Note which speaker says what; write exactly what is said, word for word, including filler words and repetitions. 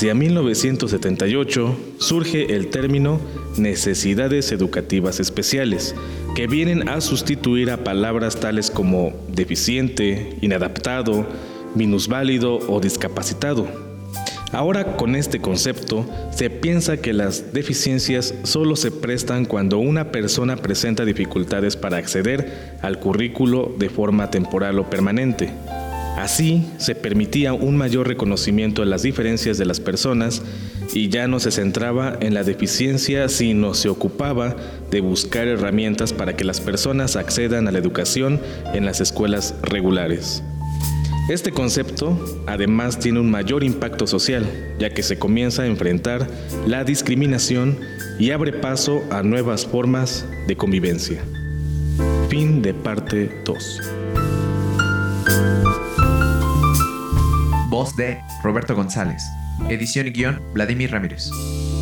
Speaker 1: Hacia mil novecientos setenta y ocho surge el término necesidades educativas especiales, que vienen a sustituir a palabras tales como deficiente, inadaptado, minusválido o discapacitado. Ahora, con este concepto, se piensa que las deficiencias solo se prestan cuando una persona presenta dificultades para acceder al currículo de forma temporal o permanente. Así, se permitía un mayor reconocimiento de las diferencias de las personas y ya no se centraba en la deficiencia, sino se ocupaba de buscar herramientas para que las personas accedan a la educación en las escuelas regulares. Este concepto, además, tiene un mayor impacto social, ya que se comienza a enfrentar la discriminación y abre paso a nuevas formas de convivencia. Fin de parte dos.
Speaker 2: Voz de Roberto González. Edición y guión, Vladimir Ramírez.